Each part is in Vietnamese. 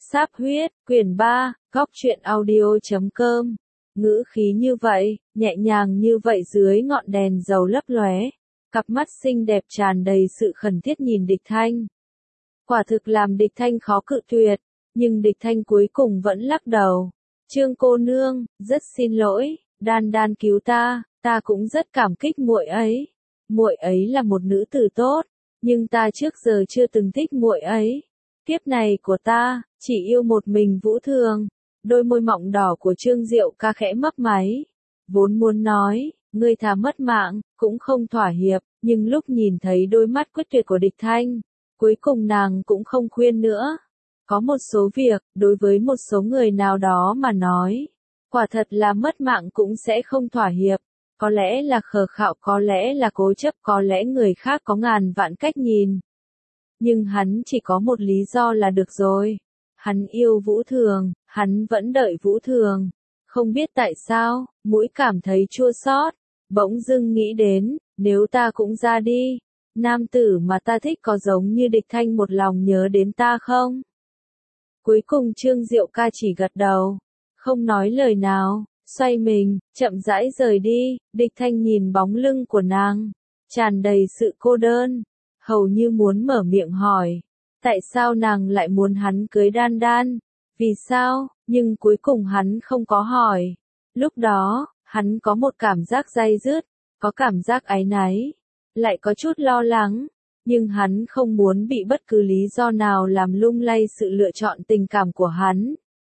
Sáp huyết, quyển 3, góc truyện audio.com. Ngữ khí như vậy, nhẹ nhàng như vậy dưới ngọn đèn dầu lấp lóe, cặp mắt xinh đẹp tràn đầy sự khẩn thiết nhìn Địch Thanh. Quả thực làm Địch Thanh khó cự tuyệt, nhưng Địch Thanh cuối cùng vẫn lắc đầu. Trương cô nương, rất xin lỗi, Đan Đan cứu ta cũng rất cảm kích muội ấy. Muội ấy là một nữ tử tốt, nhưng ta trước giờ chưa từng thích muội ấy. Kiếp này của ta, chỉ yêu một mình Vũ Thường. Đôi môi mọng đỏ của Trương Diệu Ca khẽ mấp máy. Vốn muốn nói, ngươi thà mất mạng, cũng không thỏa hiệp, nhưng lúc nhìn thấy đôi mắt quyết tuyệt của Địch Thanh, cuối cùng nàng cũng không khuyên nữa. Có một số việc, đối với một số người nào đó mà nói, quả thật là mất mạng cũng sẽ không thỏa hiệp. Có lẽ là khờ khạo, có lẽ là cố chấp, có lẽ người khác có ngàn vạn cách nhìn. Nhưng hắn chỉ có một lý do là được rồi. Hắn yêu Vũ Thường, hắn vẫn đợi Vũ Thường. Không biết tại sao, mũi cảm thấy chua xót, bỗng dưng nghĩ đến, nếu ta cũng ra đi, nam tử mà ta thích có giống như Địch Thanh một lòng nhớ đến ta không? Cuối cùng Trương Diệu Ca chỉ gật đầu, không nói lời nào, xoay mình, chậm rãi rời đi. Địch Thanh nhìn bóng lưng của nàng, tràn đầy sự cô đơn, hầu như muốn mở miệng hỏi, tại sao nàng lại muốn hắn cưới Đan Đan, vì sao, nhưng cuối cùng hắn không có hỏi. Lúc đó, hắn có một cảm giác day dứt, có cảm giác áy náy, lại có chút lo lắng, nhưng hắn không muốn bị bất cứ lý do nào làm lung lay sự lựa chọn tình cảm của hắn.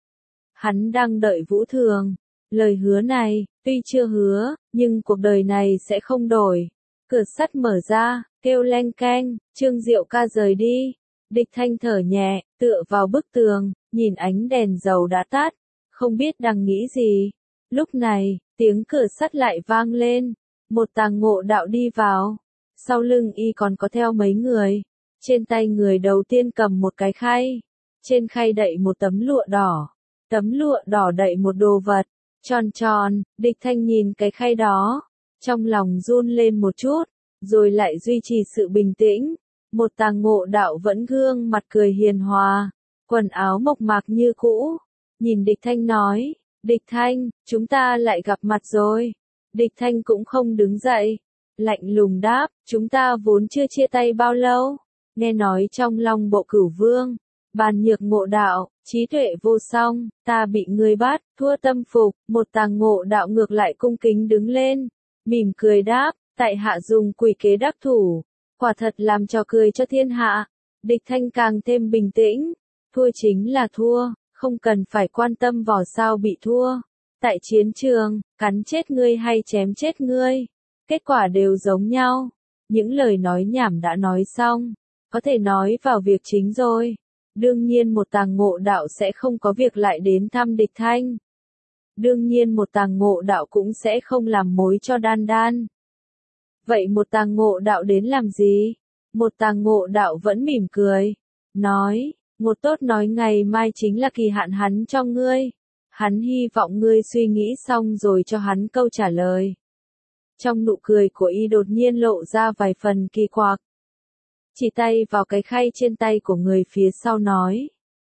Hắn đang đợi Vũ Thường. Lời hứa này, tuy chưa hứa, nhưng cuộc đời này sẽ không đổi. Cửa sắt mở ra, kêu leng keng, Trương Diệu Ca rời đi. Địch Thanh thở nhẹ, tựa vào bức tường, nhìn ánh đèn dầu đã tắt, không biết đang nghĩ gì. Lúc này, tiếng cửa sắt lại vang lên, một tàng ngộ đạo đi vào. Sau lưng y còn có theo mấy người. Trên tay người đầu tiên cầm một cái khay. Trên khay đậy một tấm lụa đỏ. Tấm lụa đỏ đậy một đồ vật tròn tròn. Địch Thanh nhìn cái khay đó, trong lòng run lên một chút, rồi lại duy trì sự bình tĩnh. Một tàng ngộ đạo vẫn gương mặt cười hiền hòa, quần áo mộc mạc như cũ, nhìn Địch Thanh nói, Địch Thanh, chúng ta lại gặp mặt rồi. Địch Thanh cũng không đứng dậy, lạnh lùng đáp, chúng ta vốn chưa chia tay bao lâu. Nghe nói trong Long Bộ Cửu Vương, bàn nhược ngộ đạo, trí tuệ vô song, ta bị ngươi bắt, thua tâm phục. Một tàng ngộ đạo ngược lại cung kính đứng lên, mỉm cười đáp, tại hạ dùng quỷ kế đắc thủ, quả thật làm trò cười cho thiên hạ. Địch Thanh càng thêm bình tĩnh, thua chính là thua, không cần phải quan tâm vỏ sao bị thua. Tại chiến trường, cắn chết ngươi hay chém chết ngươi, kết quả đều giống nhau. Những lời nói nhảm đã nói xong, có thể nói vào việc chính rồi. Đương nhiên một tàng ngộ đạo sẽ không có việc lại đến thăm Địch Thanh. Đương nhiên một tàng ngộ đạo cũng sẽ không làm mối cho Đan Đan. Vậy một tàng ngộ đạo đến làm gì? Một tàng ngộ đạo vẫn mỉm cười, nói, một tốt nói ngày mai chính là kỳ hạn hắn cho ngươi. Hắn hy vọng ngươi suy nghĩ xong rồi cho hắn câu trả lời. Trong nụ cười của y đột nhiên lộ ra vài phần kỳ quặc. Chỉ tay vào cái khay trên tay của người phía sau nói.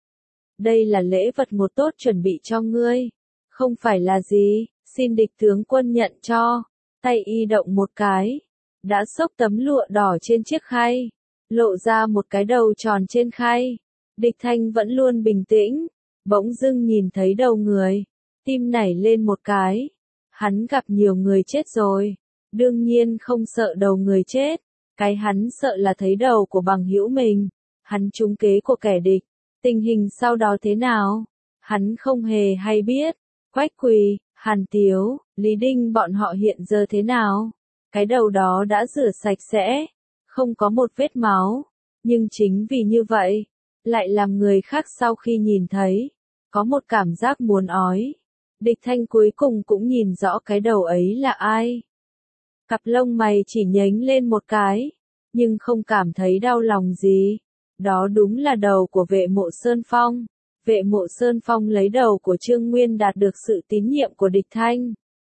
Đây là lễ vật một tốt chuẩn bị cho ngươi. Không phải là gì, xin Địch tướng quân nhận cho. Tay y động một cái, đã xốc tấm lụa đỏ trên chiếc khay, lộ ra một cái đầu tròn trên khay. Địch Thanh vẫn luôn bình tĩnh, bỗng dưng nhìn thấy đầu người, tim nảy lên một cái. Hắn gặp nhiều người chết rồi, đương nhiên không sợ đầu người chết, cái hắn sợ là thấy đầu của bằng hữu mình. Hắn trúng kế của kẻ địch, tình hình sau đó thế nào, hắn không hề hay biết. Quách Quỳ, Hàn Tiếu, Lý Đinh bọn họ hiện giờ thế nào? Cái đầu đó đã rửa sạch sẽ, không có một vết máu, nhưng chính vì như vậy, lại làm người khác sau khi nhìn thấy, có một cảm giác muốn ói. Địch Thanh cuối cùng cũng nhìn rõ cái đầu ấy là ai. Cặp lông mày chỉ nhếch lên một cái, nhưng không cảm thấy đau lòng gì. Đó đúng là đầu của Vệ Mộ Sơn Phong. Vệ Mộ Sơn Phong lấy đầu của Trương Nguyên đạt được sự tín nhiệm của Địch Thanh.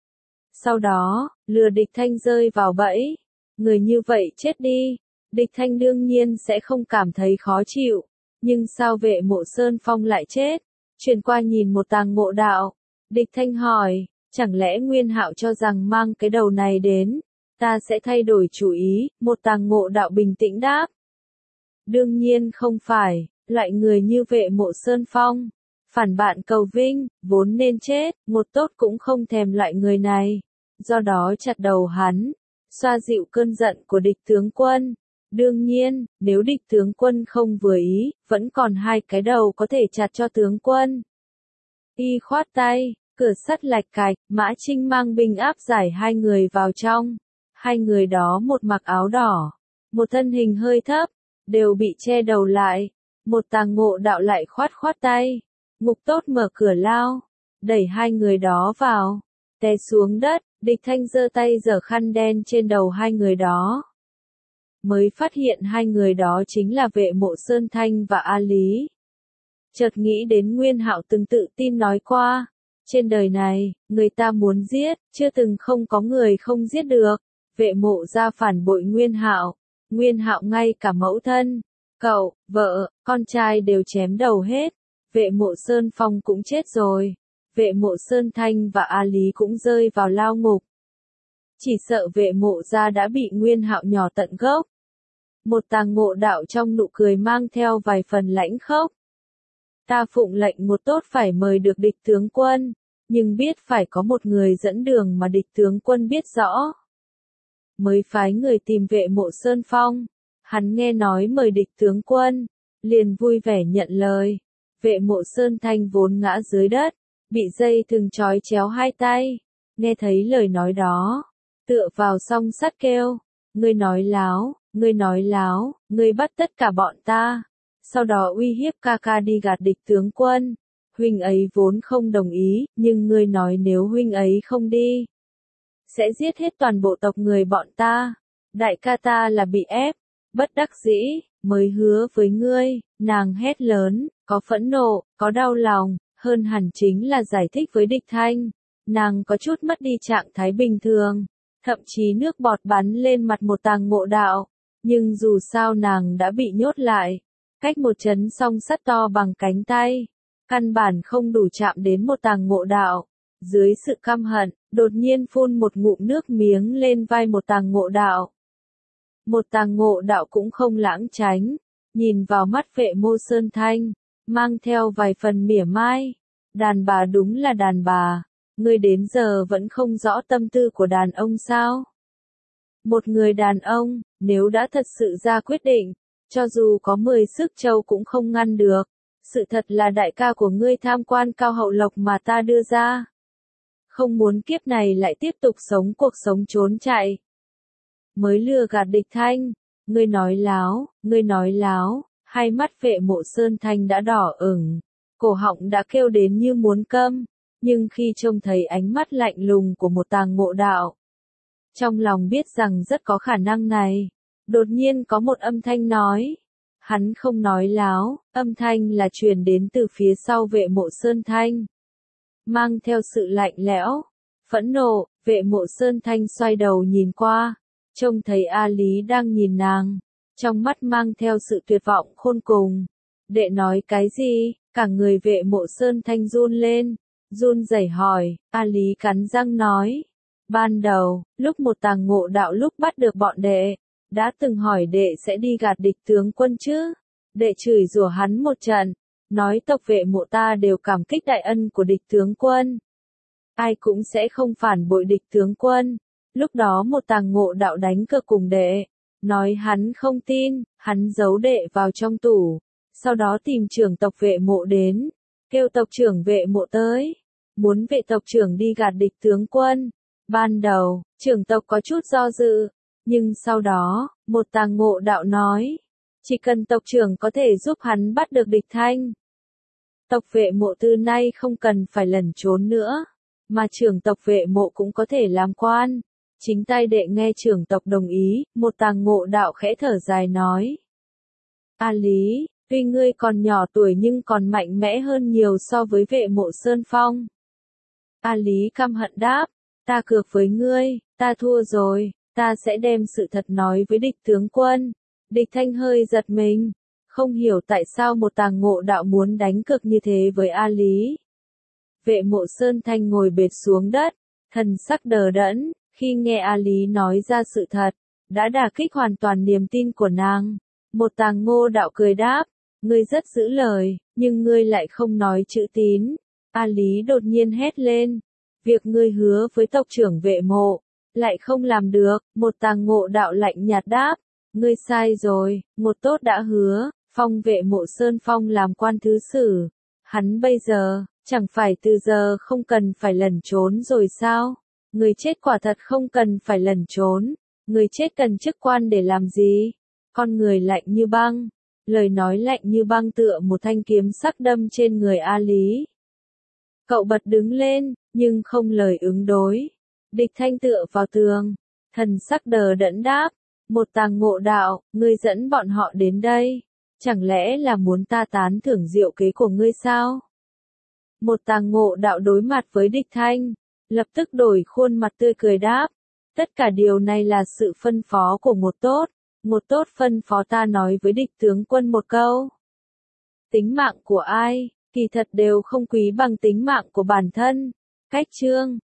Sau đó, lừa Địch Thanh rơi vào bẫy. Người như vậy chết đi, Địch Thanh đương nhiên sẽ không cảm thấy khó chịu. Nhưng sao vệ mộ Sơn Phong lại chết? Chuyển qua nhìn một Tàng Ngộ Đạo. Địch Thanh hỏi, chẳng lẽ Nguyên Hạo cho rằng mang cái đầu này đến, ta sẽ thay đổi chủ ý, một Tàng Ngộ Đạo bình tĩnh đáp. Đương nhiên không phải, loại người như vệ mộ Sơn Phong, phản bạn cầu vinh, vốn nên chết, một tốt cũng không thèm loại người này, do đó chặt đầu hắn, xoa dịu cơn giận của địch tướng quân. Đương nhiên, nếu địch tướng quân không vừa ý, vẫn còn hai cái đầu có thể chặt cho tướng quân. Y khoát tay, cửa sắt lạch cạch, Mã Trinh mang binh áp giải hai người vào trong. Hai người đó một mặc áo đỏ, một thân hình hơi thấp, đều bị che đầu lại. Một Tàng Ngộ Đạo lại khoát khoát tay. Ngục Tốt mở cửa lao, đẩy hai người đó vào, té xuống đất. Địch Thanh giơ tay giở khăn đen trên đầu hai người đó. Mới phát hiện hai người đó chính là vệ mộ Sơn Thanh và A Lý. Chợt nghĩ đến Nguyên Hạo từng tự tin nói qua, trên đời này, người ta muốn giết, chưa từng không có người không giết được. Vệ mộ ra phản bội Nguyên Hạo, Nguyên Hạo ngay cả mẫu thân, cậu, vợ, con trai đều chém đầu hết. Vệ mộ Sơn Phong cũng chết rồi, vệ mộ Sơn Thanh và A Lý cũng rơi vào lao ngục. Chỉ sợ vệ mộ gia đã bị Nguyên Hạo nhỏ tận gốc. Một Tàng Ngộ Đạo trong nụ cười mang theo vài phần lãnh khốc. Ta phụng lệnh một tốt phải mời được địch tướng quân, nhưng biết phải có một người dẫn đường mà địch tướng quân biết rõ. Mới phái người tìm vệ mộ Sơn Phong, hắn nghe nói mời địch tướng quân, liền vui vẻ nhận lời. Vệ mộ Sơn Thanh vốn ngã dưới đất, bị dây thừng trói chéo hai tay, nghe thấy lời nói đó, tựa vào song sắt kêu, ngươi nói láo, ngươi nói láo, ngươi bắt tất cả bọn ta, sau đó uy hiếp ca ca đi gạt địch tướng quân. Huynh ấy vốn không đồng ý, nhưng ngươi nói nếu huynh ấy không đi, sẽ giết hết toàn bộ tộc người bọn ta. Đại ca ta là bị ép, bất đắc dĩ, mới hứa với ngươi. Nàng hét lớn, có phẫn nộ, có đau lòng, hơn hẳn chính là giải thích với địch Thanh. Nàng có chút mất đi trạng thái bình thường, thậm chí nước bọt bắn lên mặt một Tàng Ngộ Đạo. Nhưng dù sao nàng đã bị nhốt lại, cách một chấn song sắt to bằng cánh tay, căn bản không đủ chạm đến một Tàng Ngộ Đạo. Dưới sự căm hận, đột nhiên phun một ngụm nước miếng lên vai một Tàng Ngộ Đạo. Một Tàng Ngộ Đạo cũng không lãng tránh, nhìn vào mắt vệ mộ Sơn Thanh, mang theo vài phần mỉa mai. Đàn bà đúng là đàn bà, ngươi đến giờ vẫn không rõ tâm tư của đàn ông sao? Một người đàn ông, nếu đã thật sự ra quyết định, cho dù có 10 sức châu cũng không ngăn được. Sự thật là đại ca của ngươi tham quan cao hậu lộc mà ta đưa ra. Không muốn kiếp này lại tiếp tục sống cuộc sống trốn chạy. Mới lừa gạt địch Thanh, ngươi nói láo, ngươi nói láo. Hai mắt vệ mộ Sơn Thanh đã đỏ ửng, cổ họng đã kêu đến như muốn câm, nhưng khi trông thấy ánh mắt lạnh lùng của một Tàng Ngộ Đạo, trong lòng biết rằng rất có khả năng này. Đột nhiên có một âm thanh nói, hắn không nói láo, âm thanh là truyền đến từ phía sau vệ mộ Sơn Thanh, mang theo sự lạnh lẽo, phẫn nộ. Vệ mộ Sơn Thanh xoay đầu nhìn qua, trông thấy A Lý đang nhìn nàng, trong mắt mang theo sự tuyệt vọng khôn cùng. Đệ nói cái gì? Cả người vệ mộ Sơn Thanh run lên, run rẩy hỏi. A Lý cắn răng nói, ban đầu, lúc một Tàng Ngộ Đạo lúc bắt được bọn đệ, đã từng hỏi đệ sẽ đi gạt địch tướng quân chứ? Đệ chửi rủa hắn một trận, nói tộc vệ mộ ta đều cảm kích đại ân của địch tướng quân, ai cũng sẽ không phản bội địch tướng quân. Lúc đó một Tàng Ngộ Đạo đánh cược cùng đệ, nói hắn không tin, hắn giấu đệ vào trong tủ, sau đó tìm trưởng tộc vệ mộ đến, kêu tộc trưởng vệ mộ tới, muốn vệ tộc trưởng đi gạt địch tướng quân. Ban đầu, trưởng tộc có chút do dự, nhưng sau đó, một Tàng Ngộ Đạo nói, chỉ cần tộc trưởng có thể giúp hắn bắt được địch Thanh, tộc vệ mộ từ nay không cần phải lẩn trốn nữa, mà trưởng tộc vệ mộ cũng có thể làm quan. Chính tay đệ nghe trưởng tộc đồng ý, một Tàng Ngộ Đạo khẽ thở dài nói, A Lý, tuy ngươi còn nhỏ tuổi nhưng còn mạnh mẽ hơn nhiều so với vệ mộ Sơn Phong. A Lý căm hận đáp, ta cược với ngươi, ta thua rồi, ta sẽ đem sự thật nói với địch tướng quân. Địch Thanh hơi giật mình, không hiểu tại sao một Tàng Ngộ Đạo muốn đánh cược như thế với A Lý. Vệ Mộ Sơn Thanh ngồi bệt xuống đất, thần sắc đờ đẫn, khi nghe A Lý nói ra sự thật, đã đả kích hoàn toàn niềm tin của nàng. Một Tàng Ngộ Đạo cười đáp, ngươi rất giữ lời, nhưng ngươi lại không nói chữ tín. A Lý đột nhiên hét lên, việc ngươi hứa với tộc trưởng Vệ Mộ, lại không làm được. Một Tàng Ngộ Đạo lạnh nhạt đáp, ngươi sai rồi, một tốt đã hứa, phong Vệ Mộ Sơn Phong làm quan thứ sử. Hắn bây giờ, chẳng phải từ giờ không cần phải lẩn trốn rồi sao? Người chết quả thật không cần phải lẩn trốn, người chết cần chức quan để làm gì? Con người lạnh như băng, lời nói lạnh như băng tựa một thanh kiếm sắc đâm trên người A Lý. Cậu bật đứng lên, nhưng không lời ứng đối. Địch Thanh tựa vào tường, thần sắc đờ đẫn đáp, một Tàng Ngộ Đạo, ngươi dẫn bọn họ đến đây, chẳng lẽ là muốn ta tán thưởng diệu kế của ngươi sao? Một Tàng Ngộ Đạo đối mặt với Địch Thanh, lập tức đổi khuôn mặt tươi cười đáp, tất cả điều này là sự phân phó của một tốt phân phó ta nói với Địch tướng quân một câu. Tính mạng của ai, kỳ thật đều không quý bằng tính mạng của bản thân. Cách chương